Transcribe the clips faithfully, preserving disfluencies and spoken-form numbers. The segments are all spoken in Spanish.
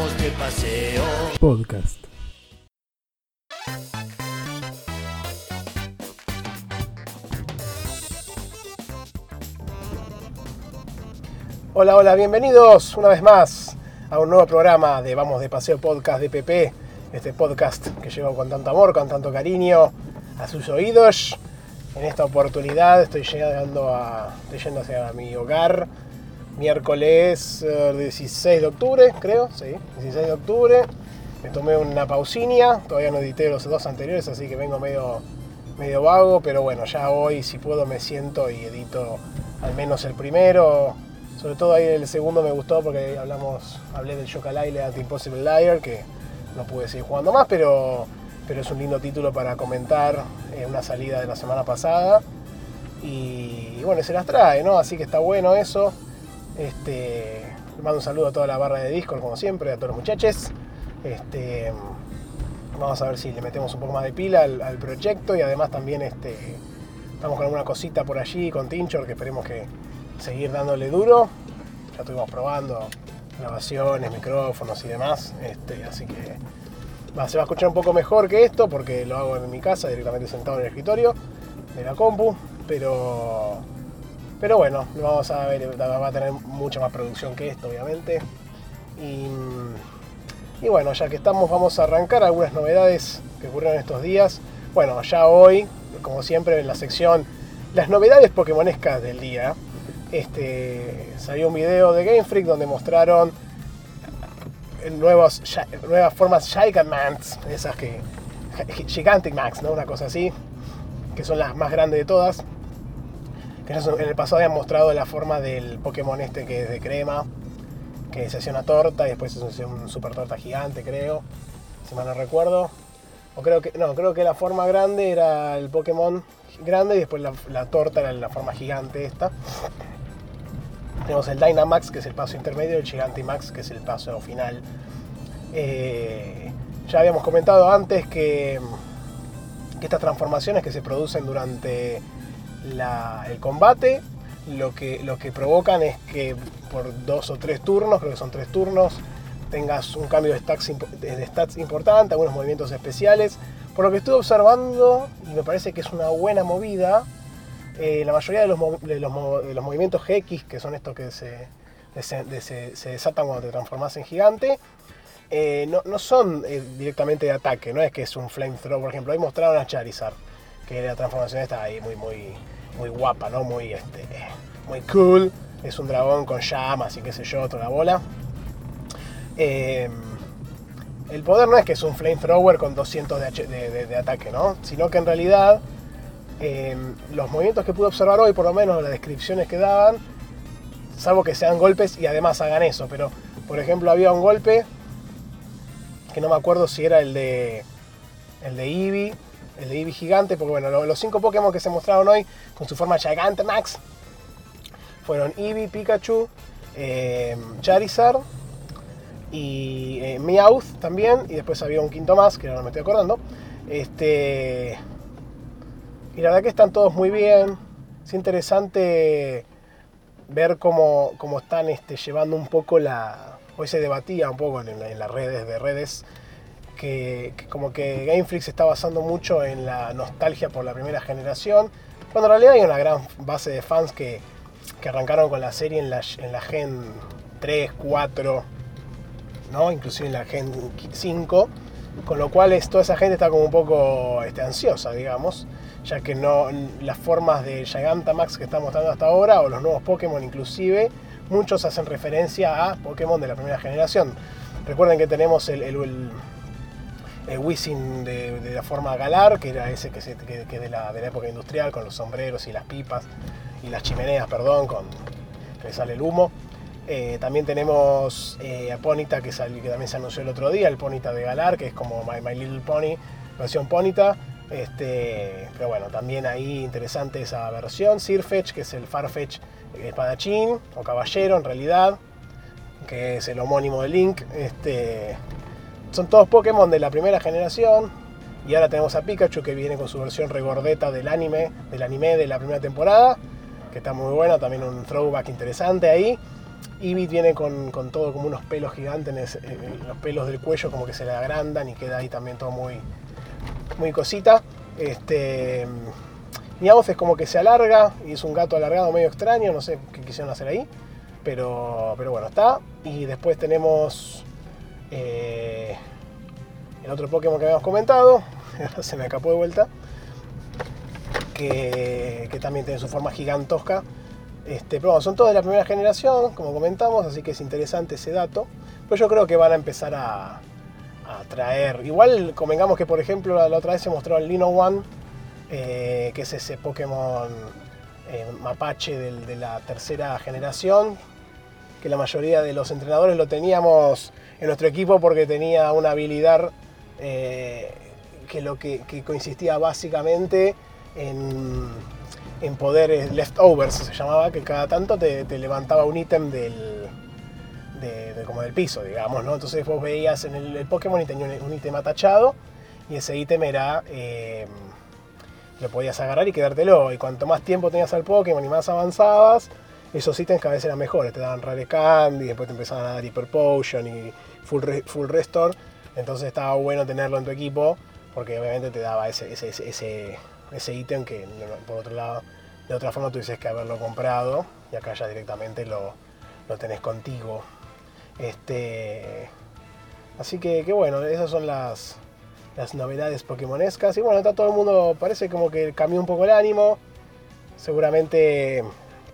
vamos de paseo. Podcast. Hola, hola, bienvenidos una vez más a un nuevo programa de Vamos de Paseo Podcast de P P, este podcast que llevo con tanto amor, con tanto cariño a sus oídos. En esta oportunidad estoy llegando a, estoy yendo hacia mi hogar, miércoles eh, dieciséis de octubre, creo, sí, dieciséis de octubre. Me tomé una pausinia, todavía no edité los dos anteriores, así que vengo medio, medio vago, pero bueno, ya hoy si puedo me siento y edito al menos el primero. Sobre todo ahí el segundo me gustó porque hablamos, hablé del Yooka-Laylee at Impossible Liar, que no pude seguir jugando más, pero, pero es un lindo título para comentar eh, una salida de la semana pasada. Y, y bueno, se las trae, ¿no? Así que está bueno eso. Este, le mando un saludo a toda la barra de Discord, como siempre, a todos los muchachos. Este, vamos a ver si le metemos un poco más de pila al, al proyecto y además también este, estamos con alguna cosita por allí con Tinchor que esperemos que seguir dándole duro. Ya estuvimos probando grabaciones, micrófonos y demás, este, así que va, se va a escuchar un poco mejor que esto porque lo hago en mi casa directamente sentado en el escritorio de la compu, pero pero bueno, vamos a ver, va a tener mucha más producción que esto obviamente. Y, y bueno, ya que estamos, vamos a arrancar algunas novedades que ocurrieron estos días. Bueno, ya hoy, como siempre, en la sección las novedades pokémonescas del día, Este, salió un video de Game Freak donde mostraron nuevos, nuevas formas Gigantamax, esas que Gigantamax, ¿no? Una cosa así, que son las más grandes de todas. Que en el pasado habían mostrado la forma del Pokémon este que es de crema, que se hacía una torta y después se hacía un super torta gigante, creo, si mal no recuerdo. O creo que no, creo que la forma grande era el Pokémon grande y después la, la torta era la forma gigante esta. Tenemos el Dynamax, que es el paso intermedio, y el Gigantamax, que es el paso final. Eh, ya habíamos comentado antes que, que estas transformaciones que se producen durante la, el combate, lo que, lo que provocan es que por dos o tres turnos, creo que son tres turnos, tengas un cambio de stats, de stats importante, algunos movimientos especiales. Por lo que estuve observando, y me parece que es una buena movida, Eh, la mayoría de los, de, los, de los movimientos G X, que son estos que se, de se, de se, se desatan cuando te transformas en gigante, eh, no, no son eh, directamente de ataque, no es que es un flamethrower. Por ejemplo, ahí mostraron a Charizard, que la transformación está ahí muy, muy, muy guapa, ¿no? Muy, este, muy cool. Es un dragón con llamas y qué sé yo, toda la bola. Eh, el poder no es que es un flamethrower con doscientos de, de, de, de ataque, ¿no? Sino que en realidad Eh, los movimientos que pude observar hoy, por lo menos las descripciones que daban, salvo que sean golpes y además hagan eso, pero por ejemplo había un golpe que no me acuerdo si era el de el de Eevee, el de Eevee gigante, porque bueno, los cinco Pokémon que se mostraron hoy con su forma Gigantamax fueron Eevee, Pikachu, eh, Charizard y eh, Meowth también, y después había un quinto más que ahora no me estoy acordando. Este Y la verdad que están todos muy bien. Es interesante ver cómo, cómo están este, llevando un poco la... Hoy se debatía un poco en, en las redes de redes que, que como que Game Freak se está basando mucho en la nostalgia por la primera generación, cuando en realidad hay una gran base de fans que, que arrancaron con la serie en la, en la Gen tres, cuatro, ¿no? Inclusive en la Gen cinco, con lo cual es, toda esa gente está como un poco este, ansiosa, digamos, ya que no, las formas de Gigantamax que están mostrando hasta ahora, o los nuevos Pokémon inclusive, muchos hacen referencia a Pokémon de la primera generación. Recuerden que tenemos el, el, el, el Weezing de, de la forma Galar, que era ese que, se, que, que de, la, de la época industrial, con los sombreros y las pipas, y las chimeneas, perdón, con que le sale el humo. Eh, también tenemos eh, a Ponyta, que, sal, que también se anunció el otro día, el Ponyta de Galar, que es como My, My Little Pony, versión Ponyta. Este, pero bueno, también ahí interesante esa versión. Sirfetch, que es el Farfetch espadachín, o caballero en realidad, que es el homónimo de Link. Este, son todos Pokémon de la primera generación. Y ahora tenemos a Pikachu, que viene con su versión regordeta del anime, del anime de la primera temporada, que está muy buena, también un throwback interesante ahí. Eevee viene con, con todo como unos pelos gigantes, en el, en los pelos del cuello como que se le agrandan y queda ahí también todo muy, muy cosita. Este, Meowth es como que se alarga y es un gato alargado medio extraño, no sé qué quisieron hacer ahí, pero, pero bueno, está. Y después tenemos eh, el otro Pokémon que habíamos comentado, se me escapó de vuelta, que, que también tiene su forma gigantosca. Este, pero bueno, son todos de la primera generación, como comentamos, así que es interesante ese dato. Pero yo creo que van a empezar a, a traer. Igual, convengamos que, por ejemplo, la, la otra vez se mostró el Lino One, eh, que es ese Pokémon eh, mapache del, de la tercera generación, que la mayoría de los entrenadores lo teníamos en nuestro equipo porque tenía una habilidad eh, que, lo que, que consistía básicamente en, en poderes leftovers, se llamaba, que cada tanto te, te levantaba un ítem del, de, de, como del piso, digamos, ¿no? Entonces vos veías en el, el Pokémon y tenía un, un ítem atachado y ese ítem era... Eh, lo podías agarrar y quedártelo, y cuanto más tiempo tenías al Pokémon y más avanzabas, esos ítems cada vez eran mejores, te daban Rare Candy, después te empezaban a dar Hyper Potion y Full, re, full Restore, entonces estaba bueno tenerlo en tu equipo, porque obviamente te daba ese ese, ese, ese, ese ítem que por otro lado, de otra forma tuvieses que haberlo comprado, y acá ya directamente lo, lo tenés contigo. Este, así que, que bueno, esas son las... las novedades pokémonescas. Y bueno, está todo el mundo, parece como que cambió un poco el ánimo. Seguramente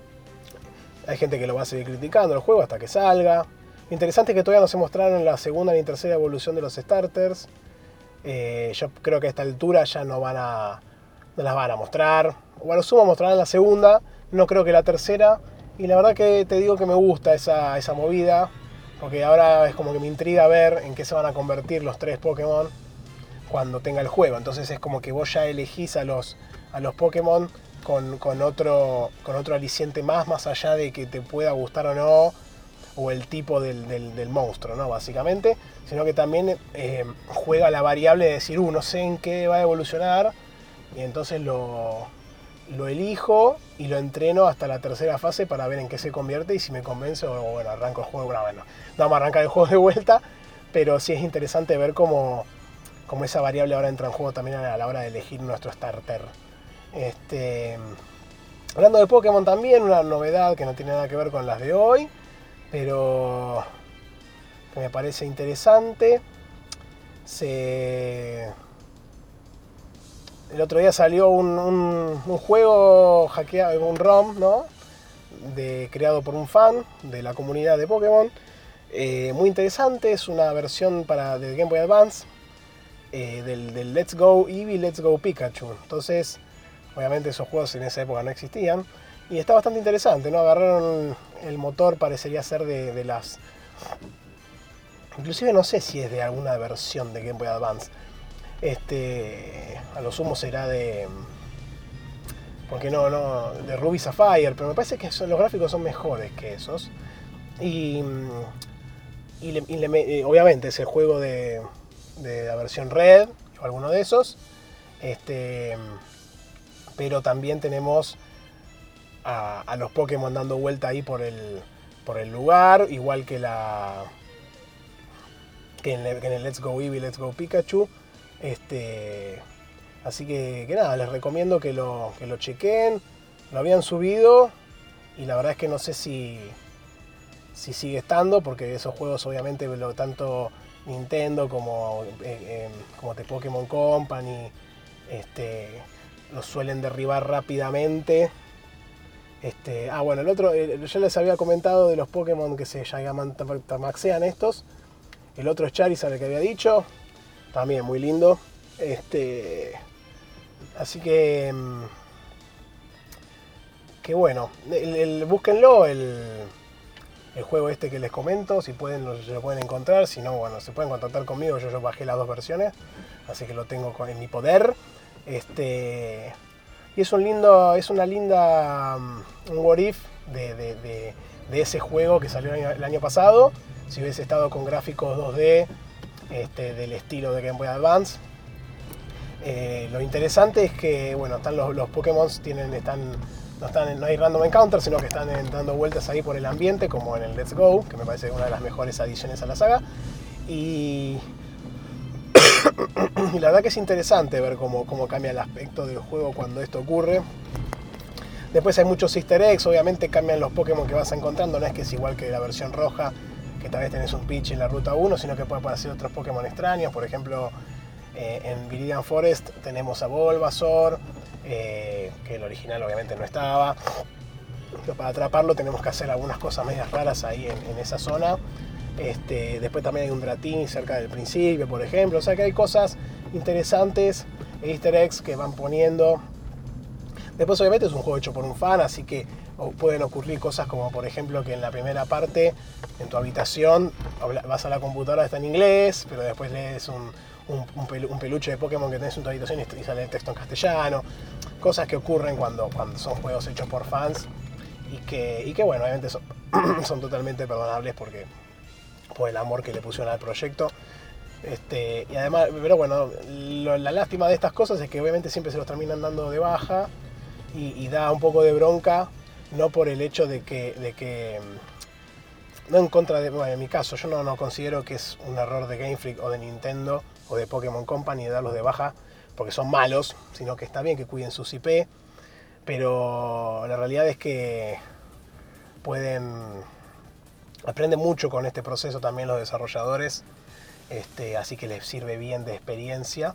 hay gente que lo va a seguir criticando el juego hasta que salga. Lo interesante es que todavía no se mostraron la segunda ni tercera evolución de los starters. Eh, yo creo que a esta altura ya no van a no las van a mostrar. O a lo sumo mostrarán la segunda, no creo que la tercera. Y la verdad que te digo que me gusta esa, esa movida, porque ahora es como que me intriga ver en qué se van a convertir los tres Pokémon cuando tenga el juego. Entonces es como que vos ya elegís a los, a los Pokémon con, con, otro, con otro aliciente más, más allá de que te pueda gustar o no, o el tipo del, del, del monstruo, ¿no? Básicamente, sino que también eh, juega la variable de decir, uh, no sé en qué va a evolucionar, y entonces lo, lo elijo y lo entreno hasta la tercera fase para ver en qué se convierte, y si me convence, o bueno, arranco el juego. No, bueno, no vamos a arrancar el juego de vuelta, pero sí es interesante ver cómo como esa variable ahora entra en juego también a la hora de elegir nuestro starter. Este, hablando de Pokémon también, una novedad que no tiene nada que ver con las de hoy, pero que me parece interesante. Se... El otro día salió un, un, un juego hackeado, un ROM, ¿no? De, creado por un fan de la comunidad de Pokémon. Eh, muy interesante, es una versión para de Game Boy Advance. Eh, del, del Let's Go Eevee, Let's Go Pikachu. Entonces, obviamente esos juegos en esa época no existían. Y está bastante interesante, ¿no? Agarraron el motor, parecería ser de, de las... Inclusive no sé si es de alguna versión de Game Boy Advance. Este, a lo sumo será de... Porque no, no, de Ruby Sapphire, pero me parece que son, los gráficos son mejores que esos. Y, y, le, y le, obviamente es el juego de... de la versión Red o alguno de esos, este, pero también tenemos a, a los Pokémon dando vuelta ahí por el, por el lugar, igual que la que en, el, que en el Let's Go Eevee, Let's Go Pikachu. Este, así que, que nada, les recomiendo que lo, que lo chequen. Lo habían subido y la verdad es que no sé si, si sigue estando, porque esos juegos obviamente lo tanto Nintendo como, eh, eh, como The Pokémon Company este, los suelen derribar rápidamente. Este, ah, bueno, el otro, eh, yo les había comentado de los Pokémon que se llaman Tamaxean estos. El otro es Charizard, el que había dicho. También muy lindo. Este, así que, que bueno, el, el, búsquenlo, el, el juego este que les comento, si pueden lo, lo pueden encontrar, si no, bueno, se pueden contactar conmigo, yo, yo bajé las dos versiones, así que lo tengo en mi poder. Este, y es un lindo, es una linda un what if de, de, de, de ese juego que salió el año, el año pasado, si hubiese estado con gráficos dos D este, del estilo de Game Boy Advance. Eh, lo interesante es que bueno, están los, los Pokémon tienen, están no, están en, no hay random encounter, sino que están en, dando vueltas ahí por el ambiente, como en el Let's Go, que me parece una de las mejores adiciones a la saga. Y, y la verdad que es interesante ver cómo, cómo cambia el aspecto del juego cuando esto ocurre. Después hay muchos easter eggs, obviamente cambian los Pokémon que vas encontrando, no es que es igual que la versión roja, que tal vez tenés un pitch en la ruta uno, sino que puede aparecer otros Pokémon extraños. Por ejemplo, eh, en Viridian Forest tenemos a Bulbasaur, eh, que el original obviamente no estaba. Pero para atraparlo tenemos que hacer algunas cosas medias raras ahí en, en esa zona. Este, después también hay un Dratini cerca del principio, por ejemplo. O sea que hay cosas interesantes, easter eggs que van poniendo. Después obviamente es un juego hecho por un fan, así que pueden ocurrir cosas como por ejemplo que en la primera parte, en tu habitación, vas a la computadora, está en inglés, pero después lees un, un, un peluche de Pokémon que tenés en tu habitación y sale el texto en castellano. Cosas que ocurren cuando, cuando son juegos hechos por fans y que, y que bueno, obviamente son, son totalmente perdonables porque por el amor que le pusieron al proyecto. Este, y además, pero bueno, lo, la lástima de estas cosas es que obviamente siempre se los terminan dando de baja. Y, y da un poco de bronca, no por el hecho de que, de que no en contra de, bueno, en mi caso, yo no, no considero que es un error de Game Freak o de Nintendo o de Pokémon Company de darlos de baja porque son malos, sino que está bien que cuiden sus I P, pero la realidad es que pueden, aprenden mucho con este proceso también los desarrolladores, este, así que les sirve bien de experiencia.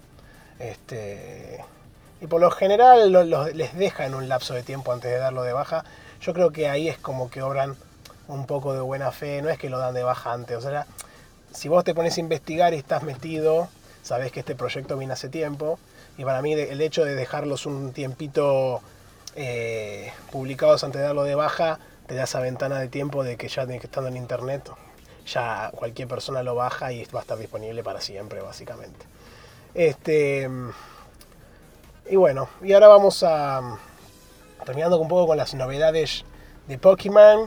Este, Y por lo general lo, lo, les deja en un lapso de tiempo antes de darlo de baja. Yo creo que ahí es como que obran un poco de buena fe. No es que lo dan de baja antes. O sea, si vos te pones a investigar y estás metido, sabés que este proyecto viene hace tiempo. Y para mí el hecho de dejarlos un tiempito eh, publicados antes de darlo de baja, te da esa ventana de tiempo de que ya estando en internet, ya cualquier persona lo baja y va a estar disponible para siempre, básicamente. Este... Y bueno, y ahora vamos a, terminando un poco con las novedades de Pokémon,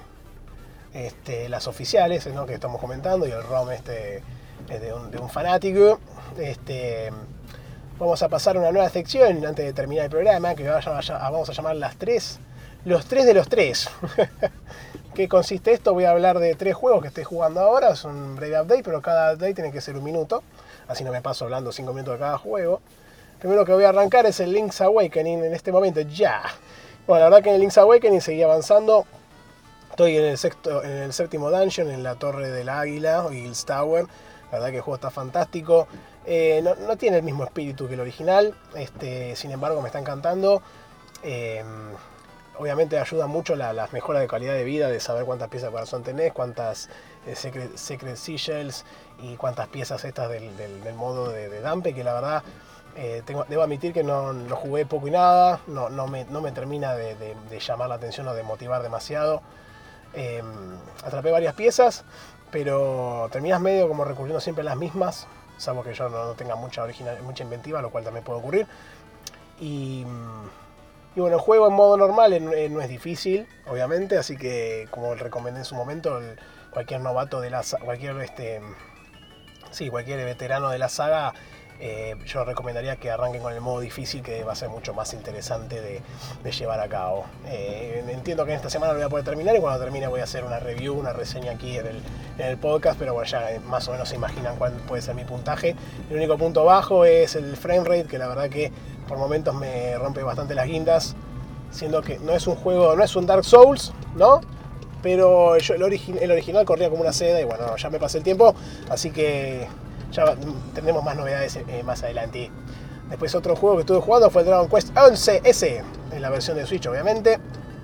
este, las oficiales, ¿no?, que estamos comentando, y el ROM este de un, de un fanático. Este, vamos a pasar a una nueva sección antes de terminar el programa, que vamos a llamar las tres, los tres de los tres. ¿Qué consiste esto? Voy a hablar de tres juegos que estoy jugando ahora, es un breve update, pero cada update tiene que ser un minuto, así no me paso hablando cinco minutos de cada juego. Primero que voy a arrancar es el Link's Awakening en este momento, ya. Bueno, la verdad que en el Link's Awakening seguí avanzando. Estoy en el, sexto, en el séptimo dungeon, en la Torre del Águila, o Eagle's Tower. La verdad que el juego está fantástico. Eh, no, no tiene el mismo espíritu que el original, este, sin embargo me está encantando. Eh, obviamente ayuda mucho la, las mejoras de calidad de vida, de saber cuántas piezas de corazón tenés, cuántas eh, secret, secret Seashells y cuántas piezas estas del, del, del modo de, de Dampe, que la verdad... Eh, tengo, debo admitir que no lo jugué poco y nada, no, no, me, no me termina de, de, de llamar la atención o de motivar demasiado. Eh, atrapé varias piezas, pero terminas medio como recurriendo siempre a las mismas, salvo que yo no, no tenga mucha, original, mucha inventiva, lo cual también puede ocurrir. Y, y bueno, el juego en modo normal eh, no es difícil, obviamente, así que como recomendé en su momento, el, cualquier novato de la cualquier este, sí, cualquier veterano de la saga, Eh, yo recomendaría que arranquen con el modo difícil, que va a ser mucho más interesante de, de llevar a cabo. Eh, entiendo que en esta semana lo voy a poder terminar y cuando termine voy a hacer una review, una reseña aquí en el, en el podcast, pero bueno, ya más o menos se imaginan cuál puede ser mi puntaje. El único punto bajo es el frame rate, que la verdad que por momentos me rompe bastante las guindas, siendo que no es un juego, no es un Dark Souls, ¿no? Pero yo, el, origi- el original corría como una seda y bueno, ya me pasé el tiempo, así que... ya tendremos más novedades eh, más adelante. Después otro juego que estuve jugando fue el Dragon Quest once ese, en la versión de Switch obviamente.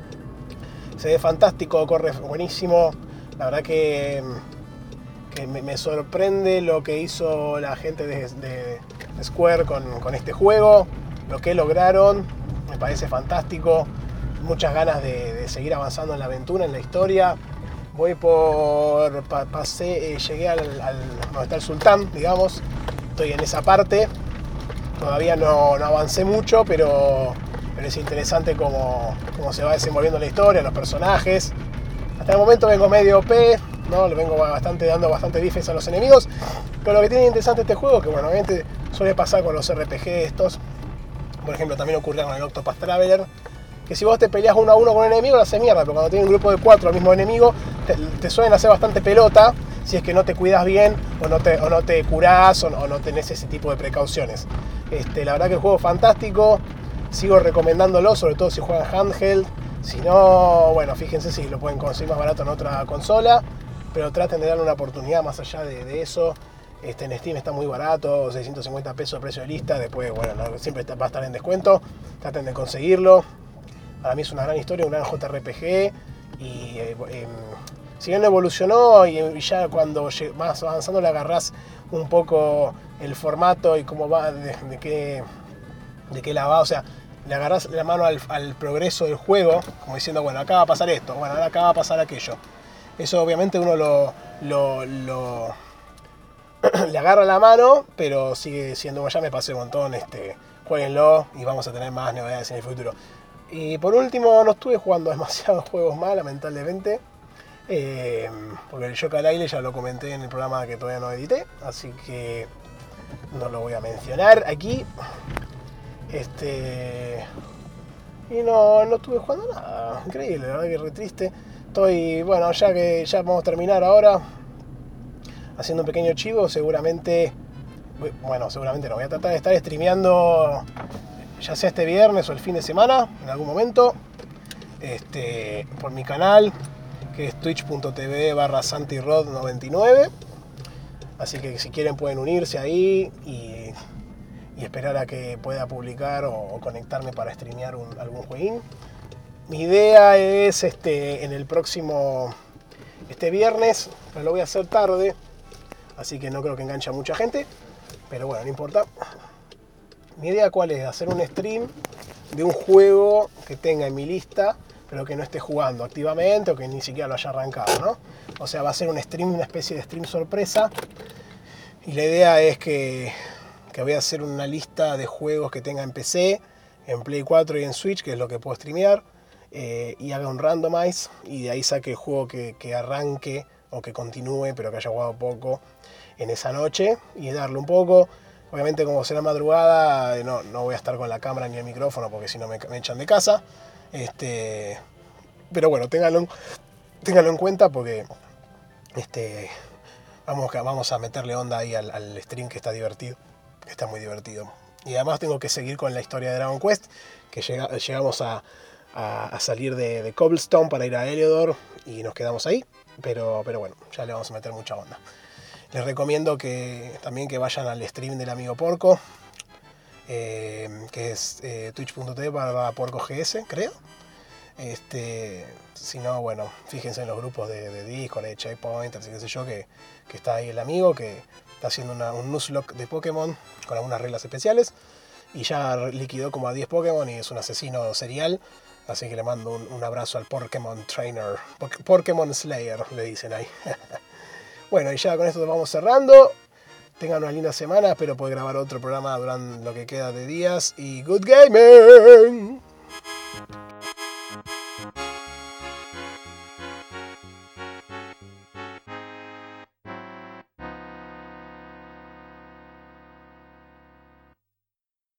Se ve fantástico, corre buenísimo. La verdad que, que me, me sorprende lo que hizo la gente de, de, de Square con, con este juego. Lo que lograron, me parece fantástico. Muchas ganas de, de seguir avanzando en la aventura, en la historia. Voy por... Pa, pasé, eh, llegué al, al... donde está el sultán, digamos. Estoy en esa parte. Todavía no, no avancé mucho, pero, pero es interesante cómo, cómo se va desenvolviendo la historia, los personajes. Hasta el momento vengo medio O P, ¿no? Le vengo bastante, dando bastante defensa a los enemigos. Pero lo que tiene interesante este juego, que bueno, obviamente suele pasar con los R P G estos. Por ejemplo, también ocurría con el Octopath Traveler, que si vos te peleas uno a uno con un enemigo, lo haces mierda, pero cuando tienes un grupo de cuatro al mismo enemigo, te, te suelen hacer bastante pelota si es que no te cuidas bien o no te, o no te curás o no, o no tenés ese tipo de precauciones. Este, la verdad que el juego es fantástico, sigo recomendándolo, sobre todo si juegan handheld. Si no, bueno, fíjense si lo pueden conseguir más barato en otra consola, pero traten de darle una oportunidad más allá de, de eso. Este, en Steam está muy barato, seiscientos cincuenta pesos de precio de lista, después, bueno, no, siempre va a estar en descuento, traten de conseguirlo. Para mí es una gran historia, un gran J R P G, y eh, eh, si bien evolucionó y, y ya cuando vas avanzando le agarrás un poco el formato y cómo va, de, de qué, de qué la va, o sea, le agarrás la mano al, al progreso del juego, como diciendo, bueno, acá va a pasar esto, bueno, ahora acá va a pasar aquello. Eso obviamente uno lo, lo, lo le agarra la mano, pero sigue siendo, ya me pasé un montón, este, jueguenlo y vamos a tener más novedades en el futuro. Y por último, no estuve jugando demasiados juegos más, lamentablemente, eh, porque el Yooka-Laylee ya lo comenté en el programa que todavía no edité, así que no lo voy a mencionar aquí. Este, y no, no estuve jugando nada, increíble, la verdad que re triste. Estoy, bueno, ya que ya vamos a terminar ahora, haciendo un pequeño chivo, seguramente, bueno, seguramente no, voy a tratar de estar streameando ya sea este viernes o el fin de semana, en algún momento, este, por mi canal, que es twitch.tv barra santirod noventa y nueve, así que si quieren pueden unirse ahí y, y esperar a que pueda publicar o, o conectarme para streamear un, algún jueguín. Mi idea es este, en el próximo, este viernes, pero lo voy a hacer tarde, así que no creo que enganche a mucha gente, pero bueno, no importa. Mi idea cuál es, hacer un stream de un juego que tenga en mi lista, pero que no esté jugando activamente o que ni siquiera lo haya arrancado, ¿no? O sea, va a ser un stream, una especie de stream sorpresa, y la idea es que, que voy a hacer una lista de juegos que tenga en P C, en Play cuatro y en Switch, que es lo que puedo streamear, eh, y haga un randomize, y de ahí saque el juego que, que arranque o que continúe, pero que haya jugado poco en esa noche, y darle un poco. Obviamente, como será madrugada, no, no voy a estar con la cámara ni el micrófono, porque si no me, me echan de casa. Este, pero bueno, ténganlo, ténganlo en cuenta, porque este, vamos, vamos a meterle onda ahí al, al stream, que está divertido, que está muy divertido. Y además tengo que seguir con la historia de Dragon Quest, que llega, llegamos a, a, a salir de, de Cobblestone para ir a Heliodor y nos quedamos ahí. Pero, pero bueno, ya le vamos a meter mucha onda. Les recomiendo que también que vayan al stream del amigo Porco, eh, que es eh, twitch.tv barra porcogs, creo. Este, si no, bueno, fíjense en los grupos de, de Discord, de Checkpoint, así que sé yo, que, que está ahí el amigo, que está haciendo una, un Nuzlocke de Pokémon con algunas reglas especiales, y ya liquidó como a diez Pokémon y es un asesino serial. Así que le mando un, un abrazo al Pokémon Trainer, Pokémon Slayer, le dicen ahí. Bueno, y ya con esto vamos cerrando. Tengan una linda semana, espero poder grabar otro programa durante lo que queda de días. Y good gaming.